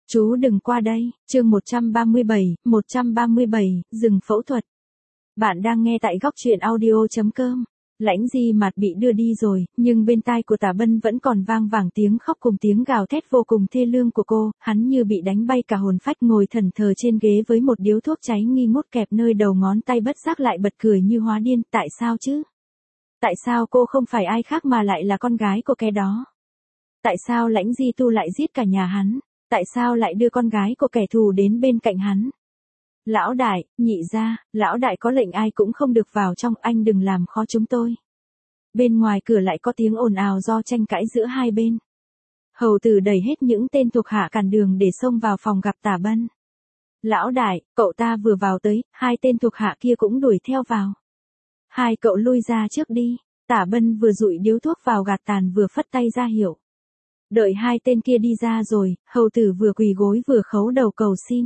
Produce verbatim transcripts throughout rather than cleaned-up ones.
Chú đừng qua đây, chương một trăm ba mươi bảy, một trăm ba mươi bảy, dừng phẫu thuật. Bạn đang nghe tại góc truyện audio chấm com. Lãnh Di Mạt bị đưa đi rồi, nhưng bên tai của Tả Bân vẫn còn vang vẳng tiếng khóc cùng tiếng gào thét vô cùng thê lương của cô, hắn như bị đánh bay cả hồn phách ngồi thẫn thờ trên ghế với một điếu thuốc cháy nghi ngút kẹp nơi đầu ngón tay, bất giác lại bật cười như hóa điên, tại sao chứ? Tại sao cô không phải ai khác mà lại là con gái của kẻ đó? Tại sao Lãnh Di Tu lại giết cả nhà hắn? Tại sao lại đưa con gái của kẻ thù đến bên cạnh hắn? Lão đại, nhị gia, lão đại có lệnh ai cũng không được vào trong, anh đừng làm khó chúng tôi. Bên ngoài cửa lại có tiếng ồn ào do tranh cãi giữa hai bên. Hầu tử đẩy hết những tên thuộc hạ cản đường để xông vào phòng gặp Tả Bân. Lão đại, cậu ta vừa vào tới, hai tên thuộc hạ kia cũng đuổi theo vào. Hai cậu lui ra trước đi. Tả Bân vừa dụi điếu thuốc vào gạt tàn vừa phất tay ra hiệu. Đợi hai tên kia đi ra rồi, hầu tử vừa quỳ gối vừa khấu đầu cầu xin.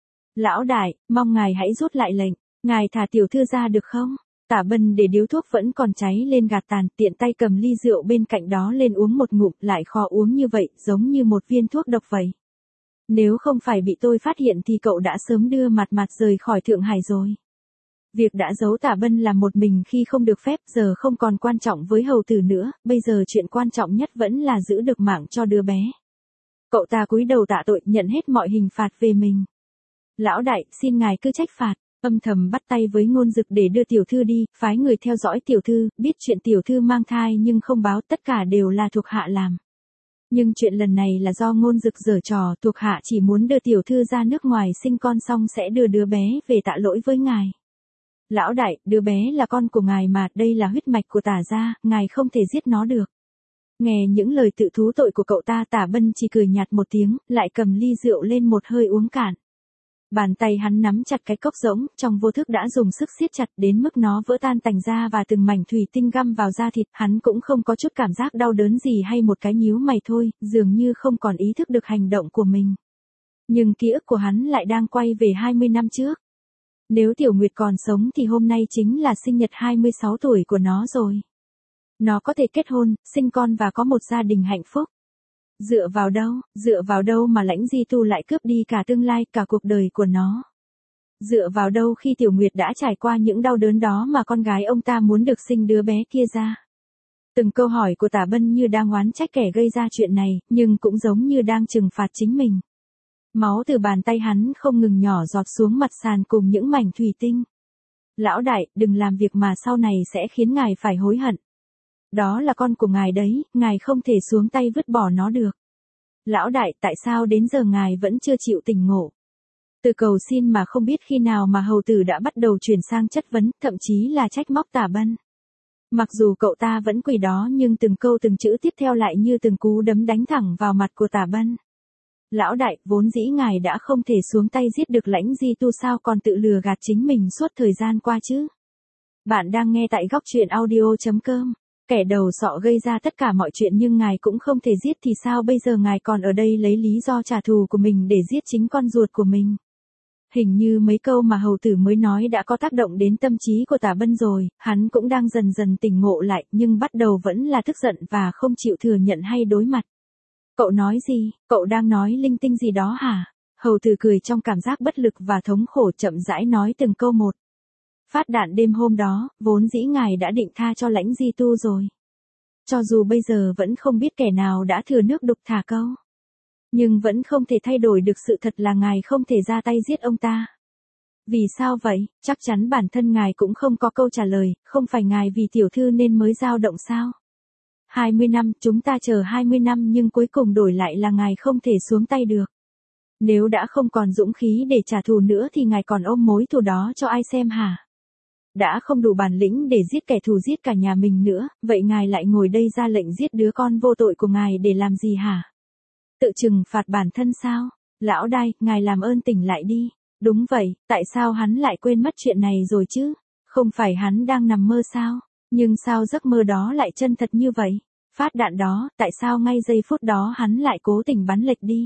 Lão đại, mong ngài hãy rút lại lệnh, ngài thả tiểu thư ra được không? Tả Bân để điếu thuốc vẫn còn cháy lên gạt tàn, tiện tay cầm ly rượu bên cạnh đó lên uống một ngụm, lại khó uống như vậy, giống như một viên thuốc độc vậy. Nếu không phải bị tôi phát hiện thì cậu đã sớm đưa Mạt Mạt rời khỏi Thượng Hải rồi. Việc đã giấu Tả Bân làm một mình khi không được phép giờ không còn quan trọng với hầu tử nữa, bây giờ chuyện quan trọng nhất vẫn là giữ được mạng cho đứa bé. Cậu ta cúi đầu tạ tội, nhận hết mọi hình phạt về mình. Lão đại, xin ngài cứ trách phạt, âm thầm bắt tay với Ngôn Dực để đưa tiểu thư đi, phái người theo dõi tiểu thư, biết chuyện tiểu thư mang thai nhưng không báo, tất cả đều là thuộc hạ làm. Nhưng chuyện lần này là do Ngôn Dực giở trò, thuộc hạ chỉ muốn đưa tiểu thư ra nước ngoài sinh con xong sẽ đưa đứa bé về tạ lỗi với ngài. Lão đại, đứa bé là con của ngài mà, đây là huyết mạch của Tả gia, ngài không thể giết nó được. Nghe những lời tự thú tội của cậu ta, Tả Bân chỉ cười nhạt một tiếng, lại cầm ly rượu lên một hơi uống cạn. Bàn tay hắn nắm chặt cái cốc rỗng, trong vô thức đã dùng sức siết chặt đến mức nó vỡ tan tành ra và từng mảnh thủy tinh găm vào da thịt, hắn cũng không có chút cảm giác đau đớn gì hay một cái nhíu mày thôi, dường như không còn ý thức được hành động của mình. Nhưng ký ức của hắn lại đang quay về hai mươi năm trước. Nếu Tiểu Nguyệt còn sống thì hôm nay chính là sinh nhật hai mươi sáu tuổi của nó rồi. Nó có thể kết hôn, sinh con và có một gia đình hạnh phúc. Dựa vào đâu, dựa vào đâu mà Lãnh Di Tu lại cướp đi cả tương lai, cả cuộc đời của nó? Dựa vào đâu khi Tiểu Nguyệt đã trải qua những đau đớn đó mà con gái ông ta muốn được sinh đứa bé kia ra? Từng câu hỏi của Tả Bân như đang oán trách kẻ gây ra chuyện này, nhưng cũng giống như đang trừng phạt chính mình. Máu từ bàn tay hắn không ngừng nhỏ giọt xuống mặt sàn cùng những mảnh thủy tinh. Lão đại, đừng làm việc mà sau này sẽ khiến ngài phải hối hận. Đó là con của ngài đấy, ngài không thể xuống tay vứt bỏ nó được. Lão đại, tại sao đến giờ ngài vẫn chưa chịu tỉnh ngộ? Từ cầu xin mà không biết khi nào mà hầu tử đã bắt đầu chuyển sang chất vấn, thậm chí là trách móc Tả Bân. Mặc dù cậu ta vẫn quỳ đó nhưng từng câu từng chữ tiếp theo lại như từng cú đấm đánh thẳng vào mặt của Tả Bân. Lão đại, vốn dĩ ngài đã không thể xuống tay giết được Lãnh Di Tu, sao còn tự lừa gạt chính mình suốt thời gian qua chứ? Bạn đang nghe tại góc truyện audio chấm com. Kẻ đầu sọ gây ra tất cả mọi chuyện nhưng ngài cũng không thể giết thì sao bây giờ ngài còn ở đây lấy lý do trả thù của mình để giết chính con ruột của mình? Hình như mấy câu mà hầu tử mới nói đã có tác động đến tâm trí của Tả Bân rồi, hắn cũng đang dần dần tỉnh ngộ lại nhưng bắt đầu vẫn là tức giận và không chịu thừa nhận hay đối mặt. Cậu nói gì, cậu đang nói linh tinh gì đó hả? Hầu tử cười trong cảm giác bất lực và thống khổ, chậm rãi nói từng câu một. Phát đạn đêm hôm đó, vốn dĩ ngài đã định tha cho Lãnh Di Tu rồi. Cho dù bây giờ vẫn không biết kẻ nào đã thừa nước đục thả câu. Nhưng vẫn không thể thay đổi được sự thật là ngài không thể ra tay giết ông ta. Vì sao vậy? Chắc chắn bản thân ngài cũng không có câu trả lời, không phải ngài vì tiểu thư nên mới dao động sao? hai mươi năm, chúng ta chờ hai mươi năm nhưng cuối cùng đổi lại là ngài không thể xuống tay được. Nếu đã không còn dũng khí để trả thù nữa thì ngài còn ôm mối thù đó cho ai xem hả? Đã không đủ bản lĩnh để giết kẻ thù, giết cả nhà mình nữa, vậy ngài lại ngồi đây ra lệnh giết đứa con vô tội của ngài để làm gì hả? Tự trừng phạt bản thân sao? Lão đại, ngài làm ơn tỉnh lại đi. Đúng vậy, tại sao hắn lại quên mất chuyện này rồi chứ? Không phải hắn đang nằm mơ sao? Nhưng sao giấc mơ đó lại chân thật như vậy? Phát đạn đó, tại sao ngay giây phút đó hắn lại cố tình bắn lệch đi?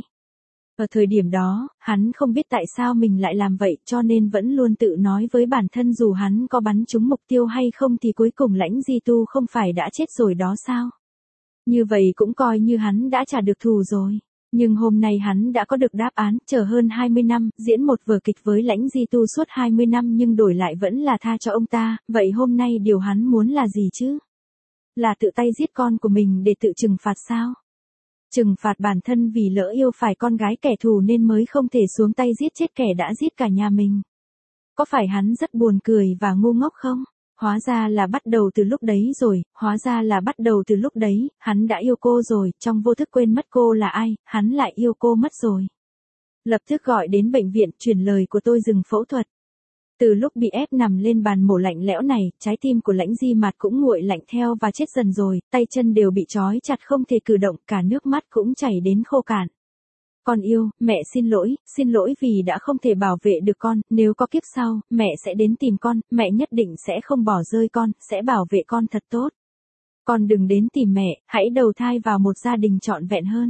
Ở thời điểm đó, hắn không biết tại sao mình lại làm vậy cho nên vẫn luôn tự nói với bản thân dù hắn có bắn trúng mục tiêu hay không thì cuối cùng Lãnh Di Tu không phải đã chết rồi đó sao? Như vậy cũng coi như hắn đã trả được thù rồi. Nhưng hôm nay hắn đã có được đáp án, chờ hơn hai mươi năm, diễn một vở kịch với Lãnh Di Tu suốt hai mươi năm nhưng đổi lại vẫn là tha cho ông ta, vậy hôm nay điều hắn muốn là gì chứ? Là tự tay giết con của mình để tự trừng phạt sao? Trừng phạt bản thân vì lỡ yêu phải con gái kẻ thù nên mới không thể xuống tay giết chết kẻ đã giết cả nhà mình. Có phải hắn rất buồn cười và ngu ngốc không? Hóa ra là bắt đầu từ lúc đấy rồi, hóa ra là bắt đầu từ lúc đấy, hắn đã yêu cô rồi, trong vô thức quên mất cô là ai, hắn lại yêu cô mất rồi. Lập tức gọi đến bệnh viện, truyền lời của tôi dừng phẫu thuật. Từ lúc bị ép nằm lên bàn mổ lạnh lẽo này, trái tim của Lãnh Di Mạt cũng nguội lạnh theo và chết dần rồi, tay chân đều bị trói chặt không thể cử động, cả nước mắt cũng chảy đến khô cạn. Con yêu, mẹ xin lỗi, xin lỗi vì đã không thể bảo vệ được con, nếu có kiếp sau, mẹ sẽ đến tìm con, mẹ nhất định sẽ không bỏ rơi con, sẽ bảo vệ con thật tốt. Con đừng đến tìm mẹ, hãy đầu thai vào một gia đình trọn vẹn hơn.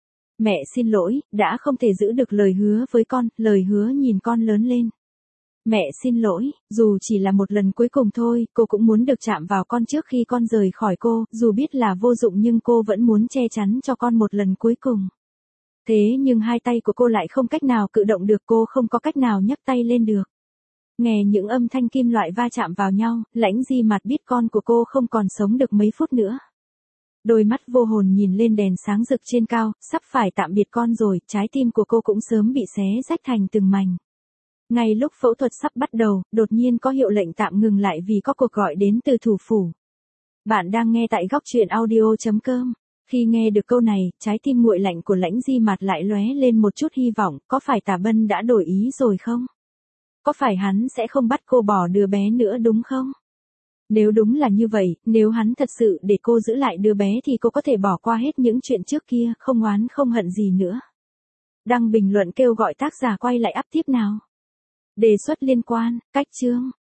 Mẹ xin lỗi, đã không thể giữ được lời hứa với con, lời hứa nhìn con lớn lên. Mẹ xin lỗi, dù chỉ là một lần cuối cùng thôi, cô cũng muốn được chạm vào con trước khi con rời khỏi cô, dù biết là vô dụng nhưng cô vẫn muốn che chắn cho con một lần cuối cùng. Thế nhưng hai tay của cô lại không cách nào cử động được, cô không có cách nào nhấc tay lên được. Nghe những âm thanh kim loại va chạm vào nhau, Lãnh Di Mạt biết con của cô không còn sống được mấy phút nữa. Đôi mắt vô hồn nhìn lên đèn sáng rực trên cao, sắp phải tạm biệt con rồi, trái tim của cô cũng sớm bị xé rách thành từng mảnh. Ngay lúc phẫu thuật sắp bắt đầu, đột nhiên có hiệu lệnh tạm ngừng lại vì có cuộc gọi đến từ thủ phủ. Bạn đang nghe tại góc truyện audio chấm com. Khi nghe được câu này, trái tim nguội lạnh của Lãnh Di Mạt lại lóe lên một chút hy vọng, có phải Tả Bân đã đổi ý rồi không? Có phải hắn sẽ không bắt cô bỏ đứa bé nữa đúng không? Nếu đúng là như vậy, nếu hắn thật sự để cô giữ lại đứa bé thì cô có thể bỏ qua hết những chuyện trước kia, không oán không hận gì nữa. Đăng bình luận kêu gọi tác giả quay lại up tiếp nào. Đề xuất liên quan, cách chương.